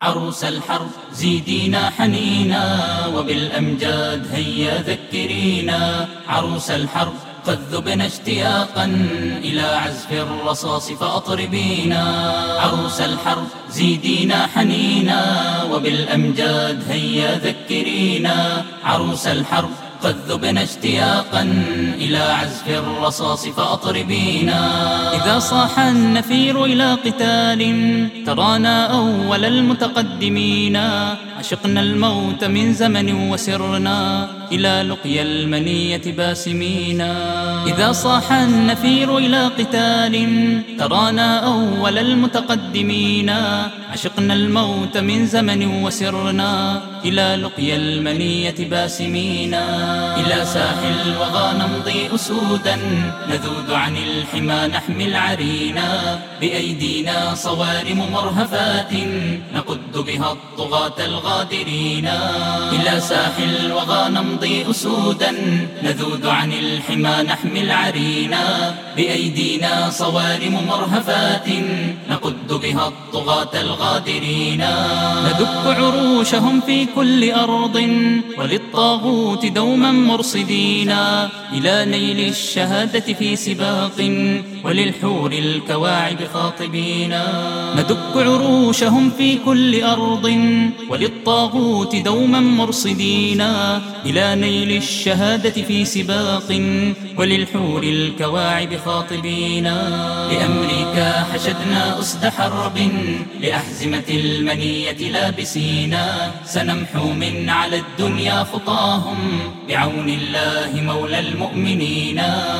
عروس الحرب زيدينا حنينا، وبالأمجاد هيا ذكرينا. عروس الحرب قد ذبنا اشتياقا إلى عزف الرصاص فأطربينا. عروس الحرب زيدينا حنينا، وبالأمجاد هيا ذكرينا. عروس الحرب قد ذبنا اشتياقا إلى عزف الرصاص فأطربينا. إذا صاح النفير إلى قتال ترانا أول المتقدمين، عشقنا الموت من زمن وسرنا إلى لقيا المنية باسمين. إذا صاح النفير إلى قتال ترانا أول المتقدمين، عشقنا الموت من زمن وسرنا إلى لقيا المنية باسمين. إلى ساحل الوغى نمضي أسودا، نذود عن الحمى نحمي العرينا. بأيدينا صوارم مرهفات نقد بها الطغاة الغادرين. إلى ساحل الوغى نمضي أسودا، نذود عن الحمى نحمي العرينا. بأيدينا صوارم مرهفات نقد بها الطغاة الغادرين. ندك عروشهم في كل أرض، وللطاغوت دوما مرصدين. إلى نيل الشهادة في سباق، وللحور الكواعب خاطبين. ندك عروشهم في كل أرض، وللطاغوت دوما مرصدين. إلى نيل الشهادة في سباق، وللحور الكواعب خاطبين. لأمريكا حشدنا أسد حرب، لأحزمة المنية لابسينا. سنمحو من على الدنيا خطاهم بعون الله مولى المؤمنين.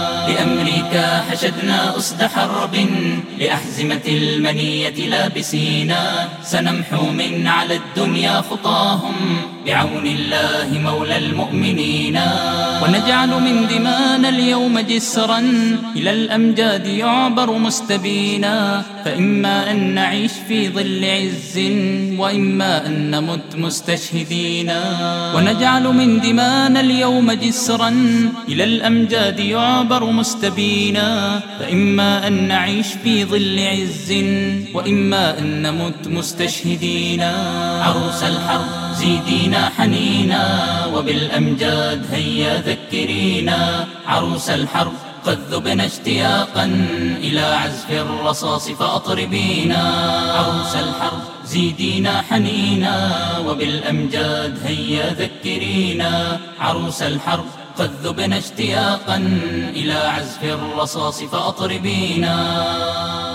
لأمريكا حشدنا أسد حرب، لأحزمة المنية لابسينا. سنمحو من على الدنيا خطاهم بعون الله مولى المؤمنين. ونجعل من دمانا اليوم جسرا إلى الأمجاد يعبر مستبينا. فإما أن نعيش في ظل عز، وإما أن نمت مستشهدين. ونجعل من دمانا اليوم جسرا إلى الأمجاد يعبر مستبينا. فإما أن نعيش في ظل عز، وإما أن نمت مستشهدين. عروس الحرب زيدينا حنينا، وبالأمجاد هيا ذكرينا. عروس الحرب قد ذبنا اشتياقا إلى عزف الرصاص فأطربينا. عروس الحرب زيدينا حنينا، وبالأمجاد هيا ذكرينا. عروس الحرب قد ذبنا اشتياقا إلى عزف الرصاص فأطربينا.